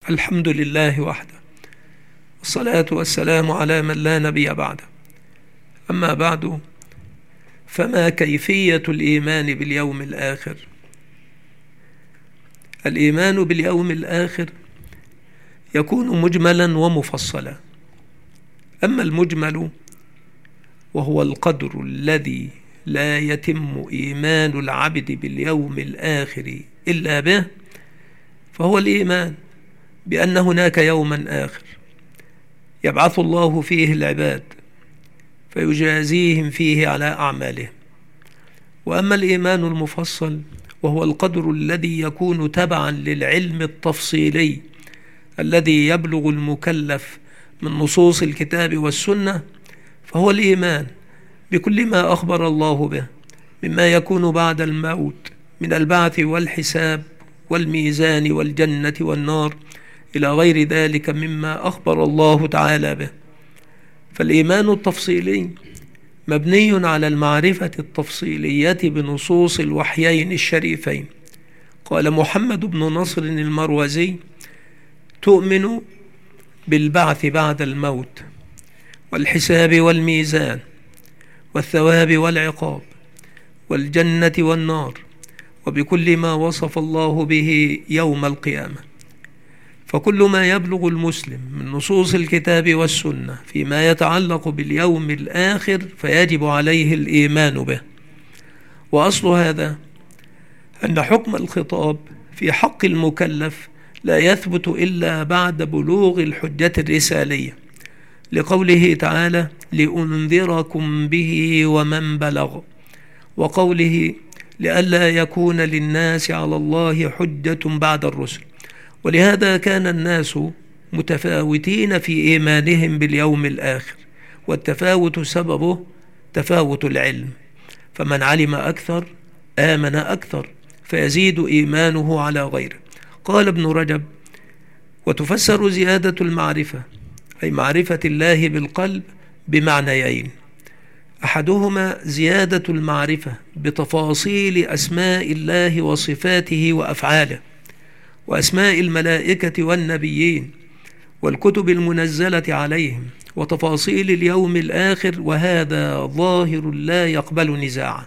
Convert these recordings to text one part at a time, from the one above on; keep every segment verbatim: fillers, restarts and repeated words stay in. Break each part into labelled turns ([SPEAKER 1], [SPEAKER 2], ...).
[SPEAKER 1] الحمد لله وحده، والصلاة والسلام على من لا نبي بعده. أما بعد، فما كيفية الإيمان باليوم الآخر؟ الإيمان باليوم الآخر يكون مجملا ومفصلا. أما المجمل وهو القدر الذي لا يتم إيمان العبد باليوم الآخر إلا به، فهو الإيمان بأن هناك يوما آخر يبعث الله فيه العباد فيجازيهم فيه على أعمالهم. وأما الإيمان المفصل وهو القدر الذي يكون تبعا للعلم التفصيلي الذي يبلغ المكلف من نصوص الكتاب والسنة، فهو الإيمان بكل ما أخبر الله به مما يكون بعد الموت من البعث والحساب والميزان والجنة والنار إلى غير ذلك مما أخبر الله تعالى به. فالإيمان التفصيلي مبني على المعرفة التفصيلية بنصوص الوحيين الشريفين. قال محمد بن نصر المروزي: تؤمن بالبعث بعد الموت والحساب والميزان والثواب والعقاب والجنة والنار وبكل ما وصف الله به يوم القيامة. فكل ما يبلغ المسلم من نصوص الكتاب والسنة فيما يتعلق باليوم الآخر فيجب عليه الإيمان به. وأصل هذا أن حكم الخطاب في حق المكلف لا يثبت إلا بعد بلوغ الحجة الرسالية، لقوله تعالى: لأنذركم به ومن بلغ، وقوله: لئلا يكون للناس على الله حجة بعد الرسل. ولهذا كان الناس متفاوتين في إيمانهم باليوم الآخر، والتفاوت سببه تفاوت العلم، فمن علم أكثر آمن أكثر فيزيد إيمانه على غيره. قال ابن رجب: وتفسر زيادة المعرفة أي معرفة الله بالقلب بمعنيين: أحدهما زيادة المعرفة بتفاصيل أسماء الله وصفاته وأفعاله وأسماء الملائكة والنبيين والكتب المنزلة عليهم وتفاصيل اليوم الآخر، وهذا ظاهر لا يقبل نزاعا.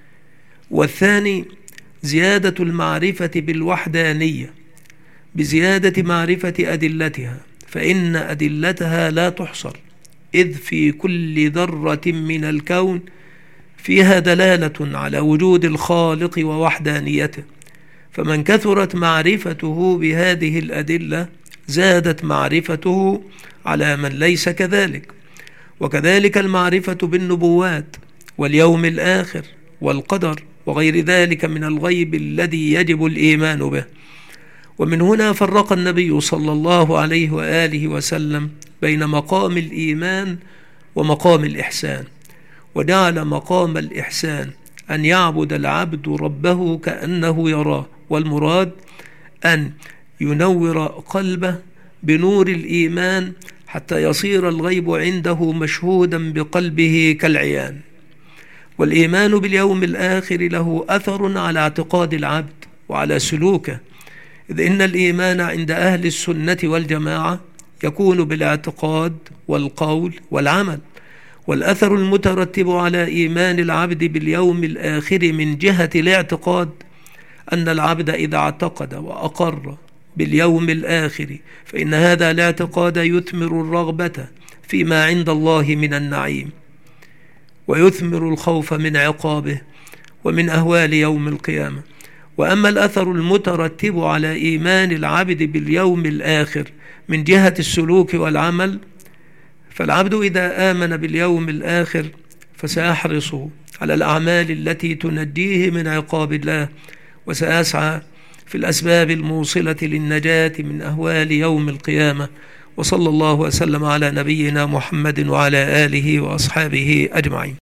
[SPEAKER 1] والثاني زيادة المعرفة بالوحدانية بزيادة معرفة أدلتها، فإن أدلتها لا تحصر، إذ في كل ذرة من الكون فيها دلالة على وجود الخالق ووحدانيته، فمن كثرت معرفته بهذه الأدلة زادت معرفته على من ليس كذلك. وكذلك المعرفة بالنبوات واليوم الآخر والقدر وغير ذلك من الغيب الذي يجب الإيمان به. ومن هنا فرق النبي صلى الله عليه وآله وسلم بين مقام الإيمان ومقام الإحسان، وجعل مقام الإحسان أن يعبد العبد ربه كأنه يراه، والمراد أن ينور قلبه بنور الإيمان حتى يصير الغيب عنده مشهودا بقلبه كالعيان. والإيمان باليوم الآخر له أثر على اعتقاد العبد وعلى سلوكه، إذ إن الإيمان عند أهل السنة والجماعة يكون بالاعتقاد والقول والعمل. والأثر المترتب على إيمان العبد باليوم الآخر من جهة الاعتقاد أن العبد إذا اعتقد وأقر باليوم الآخر فإن هذا الاعتقاد يثمر الرغبة فيما عند الله من النعيم، ويثمر الخوف من عقابه ومن أهوال يوم القيامة. وأما الأثر المترتب على إيمان العبد باليوم الآخر من جهة السلوك والعمل، فالعبد إذا آمن باليوم الآخر فسيحرص على الأعمال التي تنجيه من عقاب الله، وسيسعى في الأسباب الموصلة للنجاة من أهوال يوم القيامة. وصلى الله وسلم على نبينا محمد وعلى آله وأصحابه أجمعين.